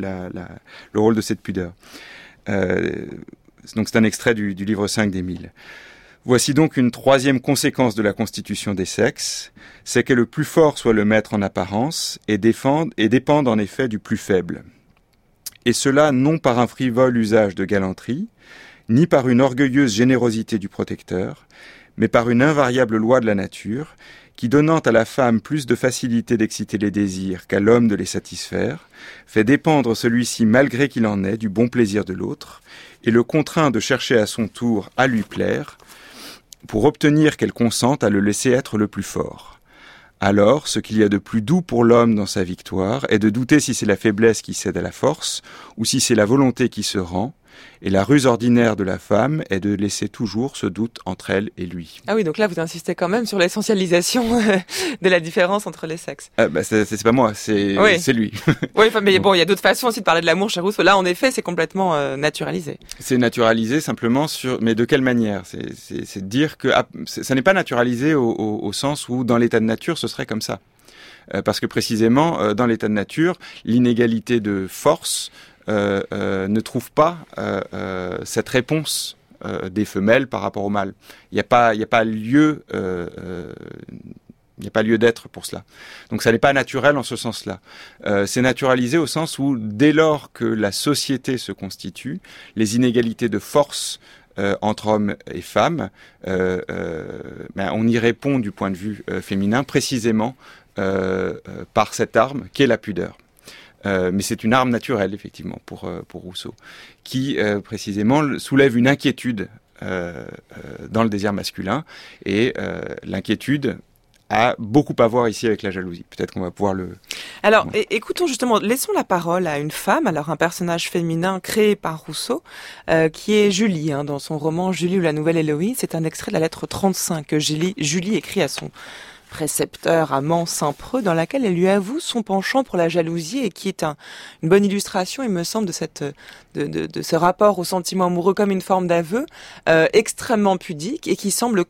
le rôle de cette pudeur. Donc c'est un extrait du livre 5 d'Émile. Voici donc une troisième conséquence de la constitution des sexes, c'est que le plus fort soit le maître en apparence et dépende en effet du plus faible. Et cela non par un frivole usage de galanterie, ni par une orgueilleuse générosité du protecteur, mais par une invariable loi de la nature, qui donnant à la femme plus de facilité d'exciter les désirs qu'à l'homme de les satisfaire, fait dépendre celui-ci malgré qu'il en ait du bon plaisir de l'autre, et le contraint de chercher à son tour à lui plaire, pour obtenir qu'elle consente à le laisser être le plus fort. Alors, ce qu'il y a de plus doux pour l'homme dans sa victoire est de douter si c'est la faiblesse qui cède à la force, ou si c'est la volonté qui se rend, et la ruse ordinaire de la femme est de laisser toujours ce doute entre elle et lui. Ah oui, donc là vous insistez quand même sur l'essentialisation de la différence entre les sexes. C'est pas moi, c'est lui. Oui, mais bon, il y a d'autres façons aussi de parler de l'amour chez Rousseau. Là, en effet, c'est complètement naturalisé. C'est naturalisé simplement mais de quelle manière ? C'est de dire que ça n'est pas naturalisé au sens où dans l'état de nature ce serait comme ça. Parce que précisément, dans l'état de nature, l'inégalité de force ne trouve pas cette réponse des femelles par rapport au mâle. Il n'y a pas lieu d'être pour cela. Donc ça n'est pas naturel en ce sens-là. C'est naturalisé au sens où dès lors que la société se constitue, les inégalités de force entre hommes et femmes, on y répond du point de vue féminin précisément par cette arme qu'est la pudeur. Mais c'est une arme naturelle, effectivement, pour Rousseau, qui, précisément, soulève une inquiétude dans le désir masculin, et l'inquiétude a beaucoup à voir ici avec la jalousie. Peut-être qu'on va pouvoir le... Alors, écoutons justement, laissons la parole à une femme, alors un personnage féminin créé par Rousseau, qui est Julie, dans son roman Julie ou la nouvelle Héloïse. C'est un extrait de la lettre 35 que Julie écrit à son précepteur, amant Saint-Preux, dans laquelle elle lui avoue son penchant pour la jalousie, et qui est une bonne illustration, il me semble, de ce rapport au sentiment amoureux comme une forme d'aveu, extrêmement pudique, et qui semble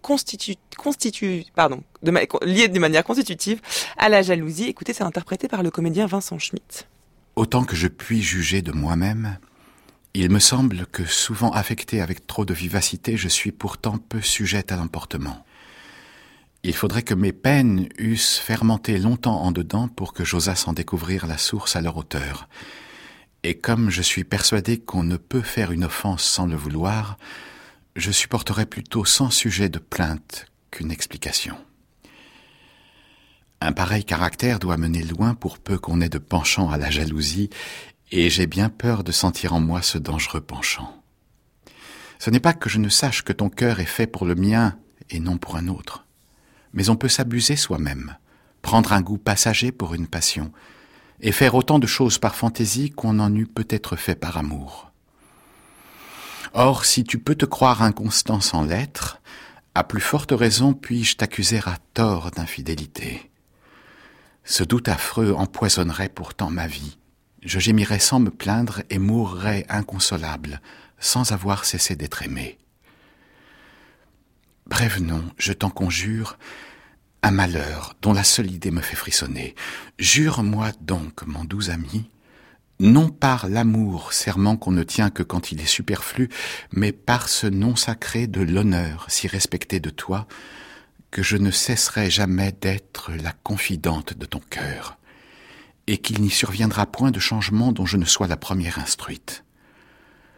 lié de manière constitutive à la jalousie. Écoutez, c'est interprété par le comédien Vincent Schmitt. Autant que je puis juger de moi-même, il me semble que, souvent affecté avec trop de vivacité, je suis pourtant peu sujette à l'emportement. Il faudrait que mes peines eussent fermenté longtemps en dedans pour que j'osasse en découvrir la source à leur hauteur. Et comme je suis persuadé qu'on ne peut faire une offense sans le vouloir, je supporterais plutôt sans sujet de plainte qu'une explication. Un pareil caractère doit mener loin pour peu qu'on ait de penchant à la jalousie, et j'ai bien peur de sentir en moi ce dangereux penchant. Ce n'est pas que je ne sache que ton cœur est fait pour le mien et non pour un autre. Mais on peut s'abuser soi-même, prendre un goût passager pour une passion, et faire autant de choses par fantaisie qu'on en eût peut-être fait par amour. Or, si tu peux te croire inconstant sans l'être, à plus forte raison puis-je t'accuser à tort d'infidélité. Ce doute affreux empoisonnerait pourtant ma vie. Je gémirais sans me plaindre et mourrais inconsolable, sans avoir cessé d'être aimé. Bref, non, je t'en conjure, un malheur dont la seule idée me fait frissonner. Jure-moi donc, mon doux ami, non par l'amour, serment qu'on ne tient que quand il est superflu, mais par ce nom sacré de l'honneur, si respecté de toi, que je ne cesserai jamais d'être la confidente de ton cœur, et qu'il n'y surviendra point de changement dont je ne sois la première instruite.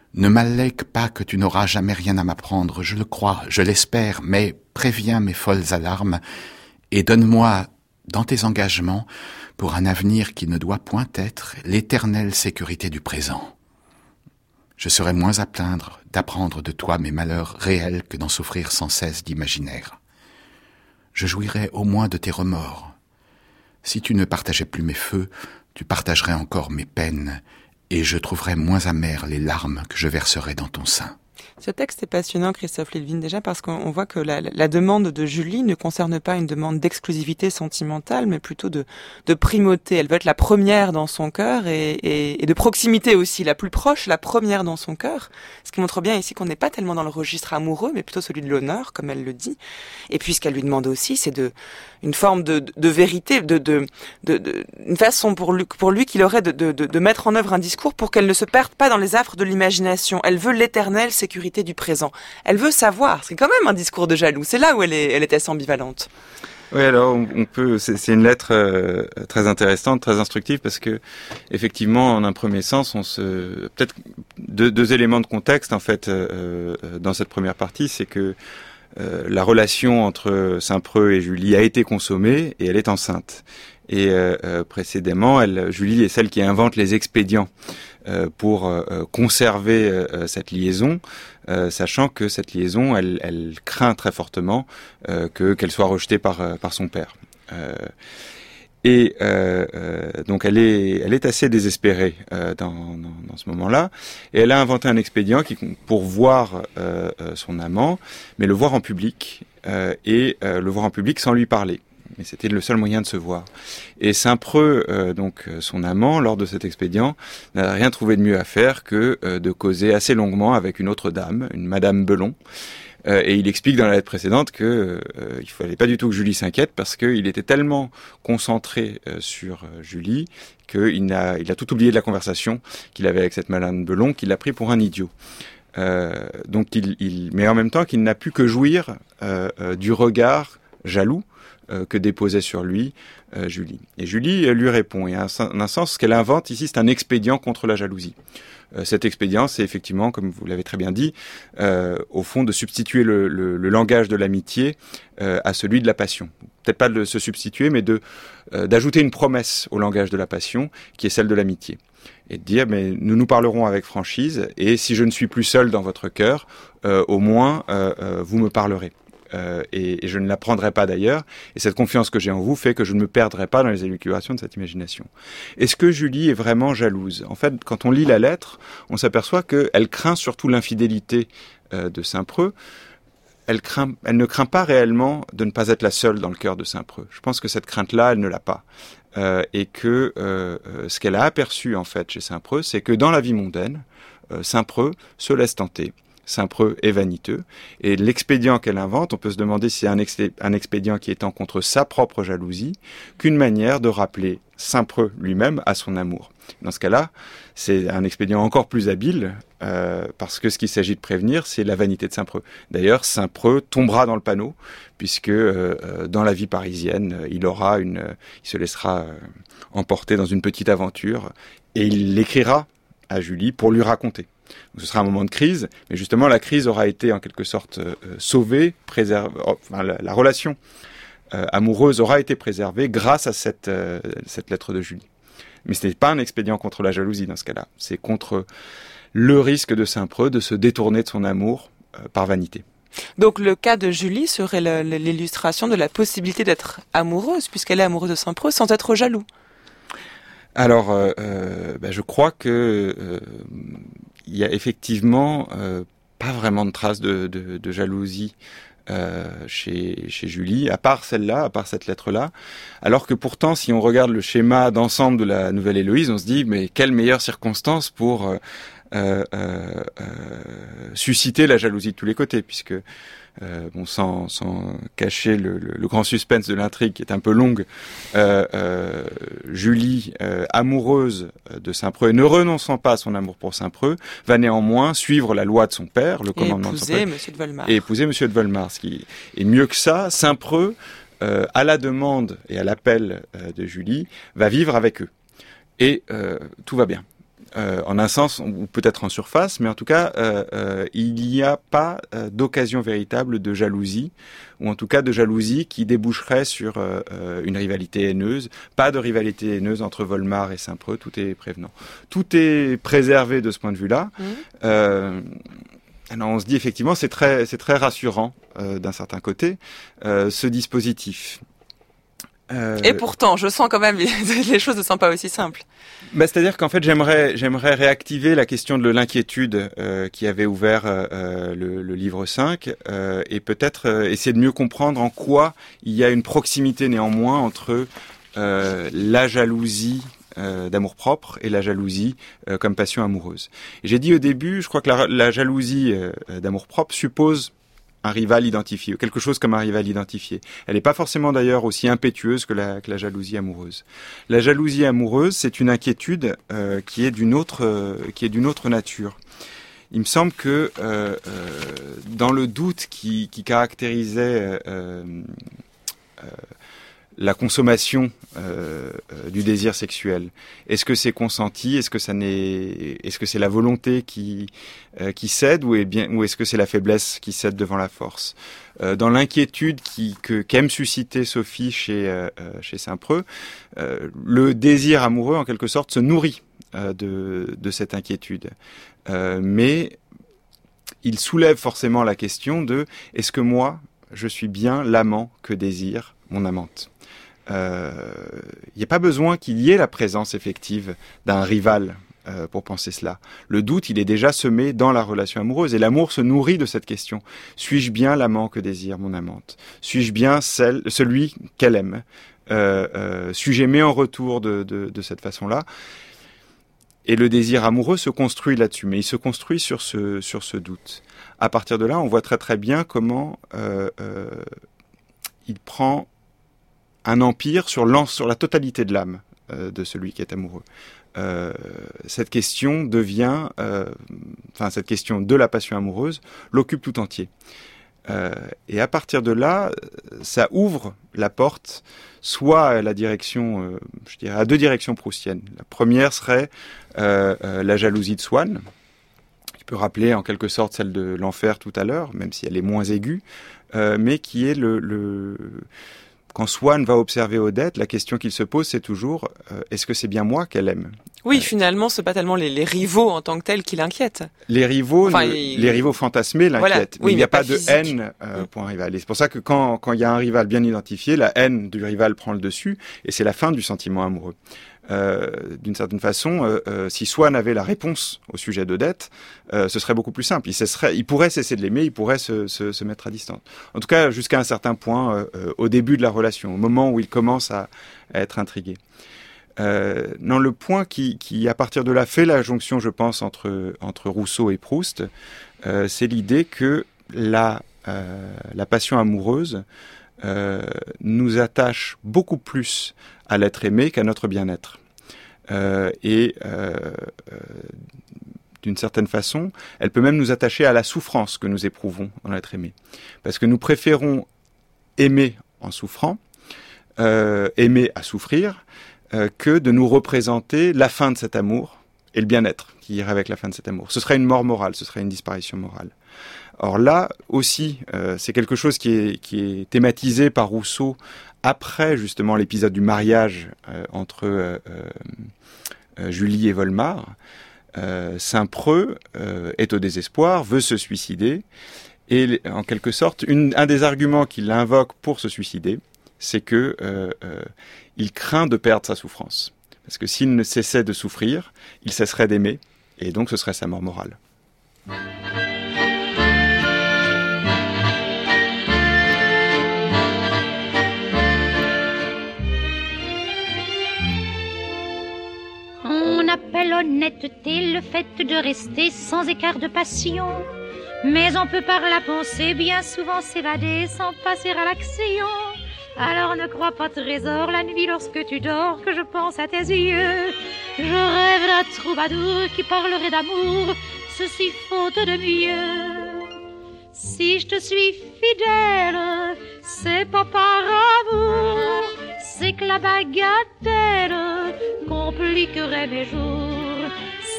Ne m'allègue pas que tu n'auras jamais rien à m'apprendre, je le crois, je l'espère, mais préviens mes folles alarmes et donne-moi, dans tes engagements, pour un avenir qui ne doit point être, l'éternelle sécurité du présent. Je serai moins à plaindre d'apprendre de toi mes malheurs réels que d'en souffrir sans cesse d'imaginaires. Je jouirai au moins de tes remords. Si tu ne partageais plus mes feux, tu partagerais encore mes peines, et je trouverai moins amères les larmes que je verserai dans ton sein. Ce texte est passionnant, Christophe Lilvin, déjà parce qu'on voit que la demande de Julie ne concerne pas une demande d'exclusivité sentimentale, mais plutôt de primauté. Elle veut être la première dans son cœur et de proximité aussi, la plus proche, la première dans son cœur. Ce qui montre bien ici qu'on n'est pas tellement dans le registre amoureux, mais plutôt celui de l'honneur, comme elle le dit. Et puis ce qu'elle lui demande aussi, c'est une forme de vérité, une façon pour lui qu'il aurait de mettre en œuvre un discours pour qu'elle ne se perde pas dans les affres de l'imagination. Elle veut l'éternelle sécurité du présent. Elle veut savoir. C'est quand même un discours de jaloux. C'est là où elle est assez ambivalente. Oui, alors on peut. C'est une lettre très intéressante, très instructive, parce que effectivement, en un premier sens, peut-être deux éléments de contexte en fait dans cette première partie, c'est que la relation entre Saint-Preux et Julie a été consommée et elle est enceinte. Et précédemment, Julie est celle qui invente les expédients pour conserver cette liaison, sachant que cette liaison, elle craint très fortement qu'elle soit rejetée par son père. Donc elle est assez désespérée dans ce moment-là, et elle a inventé un expédient pour voir son amant, mais le voir en public et le voir en public sans lui parler. Mais c'était le seul moyen de se voir. Et Saint-Preux, donc son amant, lors de cet expédient, n'a rien trouvé de mieux à faire que de causer assez longuement avec une autre dame, une Madame Belon. Et il explique dans la lettre précédente que il fallait pas du tout que Julie s'inquiète parce qu'il était tellement concentré sur Julie qu'il a tout oublié de la conversation qu'il avait avec cette Madame Belon, qu'il l'a pris pour un idiot. Donc mais en même temps qu'il n'a pu que jouir du regard jaloux que déposait sur lui Julie. Et Julie lui répond. Et en un sens, ce qu'elle invente ici, c'est un expédient contre la jalousie. Cet expédient, c'est effectivement, comme vous l'avez très bien dit, au fond de substituer le langage de l'amitié à celui de la passion. Peut-être pas de se substituer, mais d'ajouter une promesse au langage de la passion, qui est celle de l'amitié. Et de dire, mais nous parlerons avec franchise, et si je ne suis plus seul dans votre cœur, au moins vous me parlerez. Et je ne la prendrai pas d'ailleurs, et cette confiance que j'ai en vous fait que je ne me perdrai pas dans les élucubrations de cette imagination. Est-ce que Julie est vraiment jalouse ? En fait, quand on lit la lettre, on s'aperçoit qu'elle craint surtout l'infidélité de Saint-Preux. Elle ne craint pas réellement de ne pas être la seule dans le cœur de Saint-Preux. Je pense que cette crainte-là, elle ne l'a pas. Et que ce qu'elle a aperçu en fait chez Saint-Preux, c'est que dans la vie mondaine, Saint-Preux se laisse tenter. Saint-Preux est vaniteux, et l'expédient qu'elle invente, on peut se demander si c'est un expédient qui est en contre sa propre jalousie, qu'une manière de rappeler Saint-Preux lui-même à son amour. Dans ce cas-là, c'est un expédient encore plus habile, parce que ce qu'il s'agit de prévenir, c'est la vanité de Saint-Preux. D'ailleurs, Saint-Preux tombera dans le panneau, puisque dans la vie parisienne, il se laissera emporter dans une petite aventure, et il l'écrira à Julie pour lui raconter. Donc, ce sera un moment de crise, mais justement la crise aura été en quelque sorte sauvée, préservée. Enfin, la relation amoureuse aura été préservée grâce à cette lettre de Julie. Mais ce n'est pas un expédient contre la jalousie dans ce cas-là, c'est contre le risque de Saint-Preux de se détourner de son amour par vanité. Donc le cas de Julie serait l'illustration de la possibilité d'être amoureuse, puisqu'elle est amoureuse de Saint-Preux, sans être jaloux. Alors, je crois que il y a effectivement pas vraiment de traces de jalousie chez Julie, à part celle-là, à part cette lettre-là. Alors que pourtant, si on regarde le schéma d'ensemble de la Nouvelle Héloïse, on se dit mais quelle meilleure circonstance pour susciter la jalousie de tous les côtés, puisque sans cacher le grand suspense de l'intrigue qui est un peu longue, Julie, amoureuse de Saint-Preux et ne renonçant pas à son amour pour Saint-Preux, va néanmoins suivre la loi de son père, le commandement de son père, et épouser Monsieur de Volmars. Et mieux que ça, Saint-Preux, à la demande et à l'appel de Julie, va vivre avec eux. Et tout va bien. en un sens, ou peut-être en surface, mais en tout cas, il n'y a pas d'occasion véritable de jalousie, ou en tout cas de jalousie qui déboucherait sur une rivalité haineuse. Pas de rivalité haineuse entre Volmars et Saint-Preux, tout est prévenant. Tout est préservé de ce point de vue-là. Alors on se dit effectivement, c'est très rassurant d'un certain côté, ce dispositif. Et pourtant, je sens quand même les choses ne sont pas aussi simples. C'est-à-dire qu'en fait, j'aimerais réactiver la question de l'inquiétude qui avait ouvert le livre 5 et peut-être essayer de mieux comprendre en quoi il y a une proximité néanmoins entre la jalousie d'amour-propre et la jalousie comme passion amoureuse. J'ai dit au début, je crois que la jalousie d'amour-propre suppose un rival identifié, quelque chose comme un rival identifié. Elle n'est pas forcément d'ailleurs aussi impétueuse que la jalousie amoureuse. La jalousie amoureuse, c'est une inquiétude qui est d'une autre nature. Il me semble que dans le doute qui caractérisait la consommation du désir sexuel. Est-ce que c'est consenti? Est-ce que c'est la volonté qui cède ou est-ce que c'est la faiblesse qui cède devant la force? Dans l'inquiétude qu'aime susciter Sophie chez Saint-Preux, le désir amoureux en quelque sorte se nourrit de cette inquiétude. Mais il soulève forcément la question de est-ce que moi je suis bien l'amant que désire mon amante? Il n'y a pas besoin qu'il y ait la présence effective d'un rival pour penser cela. Le doute, il est déjà semé dans la relation amoureuse et l'amour se nourrit de cette question. Suis-je bien l'amant que désire mon amante? Suis-je bien celui qu'elle aime? Suis-je aimé en retour de cette façon-là? Et le désir amoureux se construit là-dessus, mais il se construit sur ce doute. À partir de là, on voit très très bien comment il prend un empire sur la totalité de l'âme de celui qui est amoureux. Cette question devient, cette question de la passion amoureuse l'occupe tout entier. Et à partir de là, ça ouvre la porte soit à la direction, je dirais, à deux directions proustiennes. La première serait la jalousie de Swann, qui peut rappeler en quelque sorte celle de l'enfer tout à l'heure, même si elle est moins aiguë, mais qui est quand Swann va observer Odette, la question qu'il se pose, c'est toujours est-ce que c'est bien moi qu'elle aime? Oui, finalement, c'est pas tellement les rivaux en tant que tels qui l'inquiètent. Les rivaux fantasmés l'inquiètent. Voilà. Oui, il n'y a pas de haine pour un rival. Et c'est pour ça que quand il y a un rival bien identifié, la haine du rival prend le dessus, et c'est la fin du sentiment amoureux. D'une certaine façon, si Swann avait la réponse au sujet d'Odette, ce serait beaucoup plus simple. Il pourrait cesser de l'aimer, il pourrait se mettre à distance. En tout cas, jusqu'à un certain point, au début de la relation, au moment où il commence à être intrigué. Le point qui, à partir de là, fait la jonction, je pense, entre Rousseau et Proust, c'est l'idée que la passion amoureuse nous attache beaucoup plus à l'être aimé qu'à notre bien-être. D'une certaine façon, elle peut même nous attacher à la souffrance que nous éprouvons dans l'être aimé. Parce que nous préférons aimer en souffrant, aimer à souffrir, que de nous représenter la fin de cet amour et le bien-être qui irait avec la fin de cet amour. Ce serait une mort morale, ce serait une disparition morale. Or là aussi, c'est quelque chose qui est thématisé par Rousseau après justement l'épisode du mariage entre Julie et Volmars. Saint-Preux est au désespoir, veut se suicider, et en quelque sorte, un des arguments qu'il invoque pour se suicider, c'est que il craint de perdre sa souffrance. Parce que s'il ne cessait de souffrir, il cesserait d'aimer, et donc ce serait sa mort morale. On appelle honnêteté le fait de rester sans écart de passion. Mais on peut par la pensée bien souvent s'évader sans passer à l'action. Alors ne crois pas trésor la nuit lorsque tu dors que je pense à tes yeux. Je rêve d'un troubadour qui parlerait d'amour, ceci faute de mieux. Si je te suis fidèle, c'est pas par amour, c'est que la bagatelle compliquerait mes jours.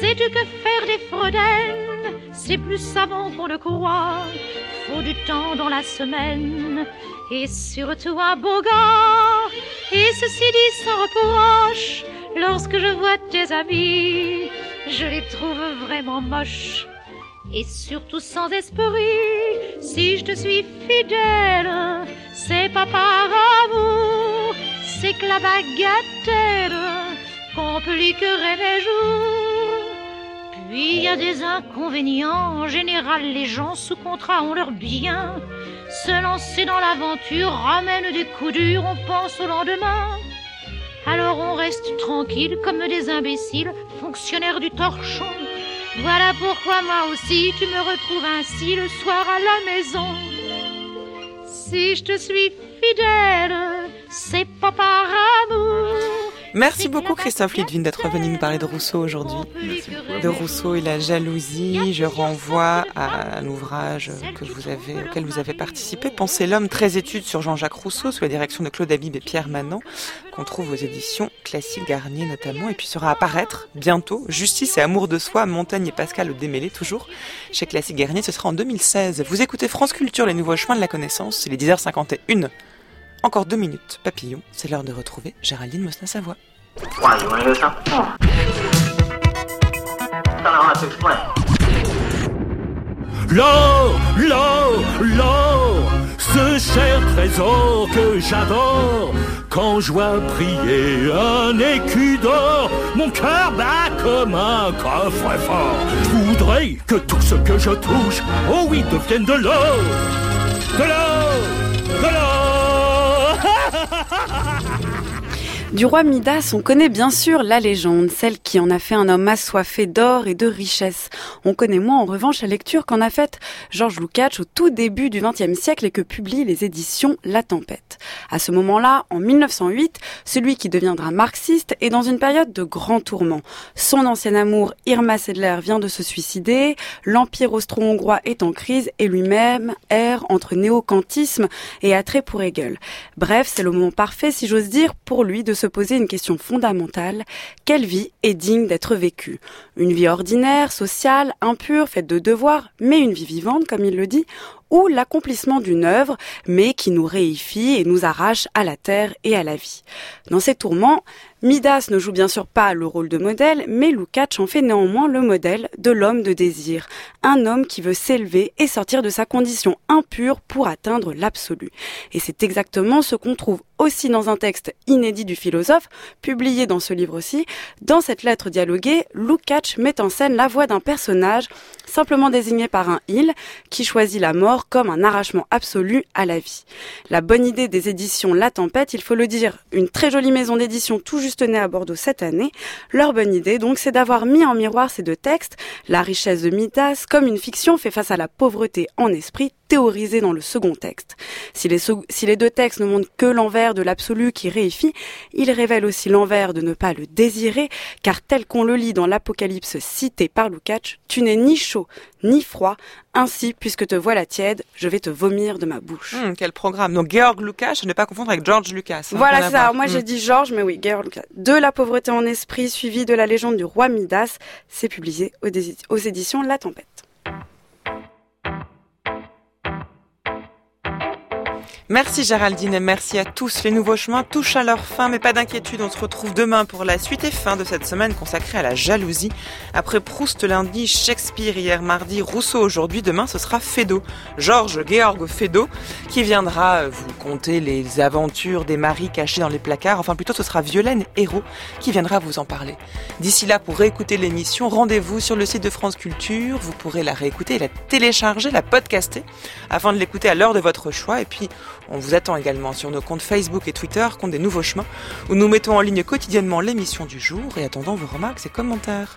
Sais-tu que faire des fredaines, c'est plus savant qu'on le croit. Faut du temps dans la semaine, et surtout un beau gars. Et ceci dit sans reproche, lorsque je vois tes amis, je les trouve vraiment moches. Et surtout sans esprit, si je te suis fidèle, c'est pas par amour, c'est que la bagatelle compliquerait mes jours. Puis il y a des inconvénients, en général les gens sous contrat ont leur bien. Se lancer dans l'aventure ramène des coups durs, on pense au lendemain. Alors on reste tranquille comme des imbéciles, fonctionnaires du torchon. Voilà pourquoi moi aussi tu me retrouves ainsi le soir à la maison. Si je te suis fidèle, c'est pas par amour. Merci beaucoup Christophe Lidvin d'être venu nous parler de Rousseau aujourd'hui. De Rousseau et la jalousie. Je renvoie à un ouvrage auquel vous avez participé, Penser l'homme, 13 études sur Jean-Jacques Rousseau, sous la direction de Claude Habib et Pierre Manant, qu'on trouve aux éditions Classique Garnier notamment, et puis sera à paraître bientôt, Justice et amour de soi, Montaigne et Pascal au démêlé, toujours chez Classique Garnier. Ce sera en 2016. Vous écoutez France Culture, les nouveaux chemins de la connaissance, c'est les 10h51. Encore 2 minutes, papillon, c'est l'heure de retrouver Géraldine Mosna-Savoie. Why, you wanna hear something? Oh. I don't know how to explain. L'or, l'or, l'or, ce cher trésor que j'adore. Quand je vois briller un écu d'or, mon cœur bat comme un coffre-fort. Je voudrais que tout ce que je touche, oh oui, devienne de l'or. De l'or, de l'or. Du roi Midas, on connaît bien sûr la légende, celle qui en a fait un homme assoiffé d'or et de richesse. On connaît moins en revanche la lecture qu'en a faite Georges Lukács au tout début du XXe siècle et que publient les éditions La Tempête. À ce moment-là, en 1908, celui qui deviendra marxiste est dans une période de grands tourments. Son ancien amour, Irma Sedler, vient de se suicider, l'empire austro-hongrois est en crise et lui-même erre entre néo-kantisme et attrait pour Hegel. Bref, c'est le moment parfait, si j'ose dire, pour lui de se poser une question fondamentale. Quelle vie est digne d'être vécue? Une vie ordinaire, sociale, impure, faite de devoirs, mais une vie vivante, comme il le dit, ou l'accomplissement d'une œuvre, mais qui nous réifie et nous arrache à la terre et à la vie. Dans ces tourments, Midas ne joue bien sûr pas le rôle de modèle, mais Lukács en fait néanmoins le modèle de l'homme de désir. Un homme qui veut s'élever et sortir de sa condition impure pour atteindre l'absolu. Et c'est exactement ce qu'on trouve aussi dans un texte inédit du philosophe, publié dans ce livre aussi. Dans cette lettre dialoguée, Lukács met en scène la voix d'un personnage simplement désigné par un « il » qui choisit la mort comme un arrachement absolu à la vie. La bonne idée des éditions La Tempête, il faut le dire, une très jolie maison d'édition tout juste née à Bordeaux cette année. Leur bonne idée, donc, c'est d'avoir mis en miroir ces deux textes, la richesse de Midas comme une fiction fait face à la pauvreté en esprit théorisée dans le second texte. Si les deux textes ne montrent que l'envers de l'absolu qui réifie, ils révèlent aussi l'envers de ne pas le désirer, car tel qu'on le lit dans l'Apocalypse cité par Lukács, tu n'es ni chaud ni froid, ainsi, puisque te voilà tiède, je vais te vomir de ma bouche. Quel programme. Donc Georg Lukács, je ne pas confondre avec George Lucas. Voilà, c'est ça. Alors, moi j'ai dit Georges, mais oui, Georg Lukács. De la pauvreté en esprit, suivi de la légende du roi Midas, c'est publié aux éditions La Tempête. Merci Géraldine et merci à tous. Les nouveaux chemins touchent à leur fin, mais pas d'inquiétude, on se retrouve demain pour la suite et fin de cette semaine consacrée à la jalousie. Après Proust lundi, Shakespeare hier mardi, Rousseau aujourd'hui, demain ce sera Feydeau, Georges Feydeau, qui viendra vous conter les aventures des maris cachés dans les placards. Enfin plutôt ce sera Violaine Hérault qui viendra vous en parler. D'ici là, pour réécouter l'émission, rendez-vous sur le site de France Culture. Vous pourrez la réécouter, la télécharger, la podcaster afin de l'écouter à l'heure de votre choix. Et puis on vous attend également sur nos comptes Facebook et Twitter, compte des Nouveaux Chemins, où nous mettons en ligne quotidiennement l'émission du jour et attendons vos remarques et commentaires.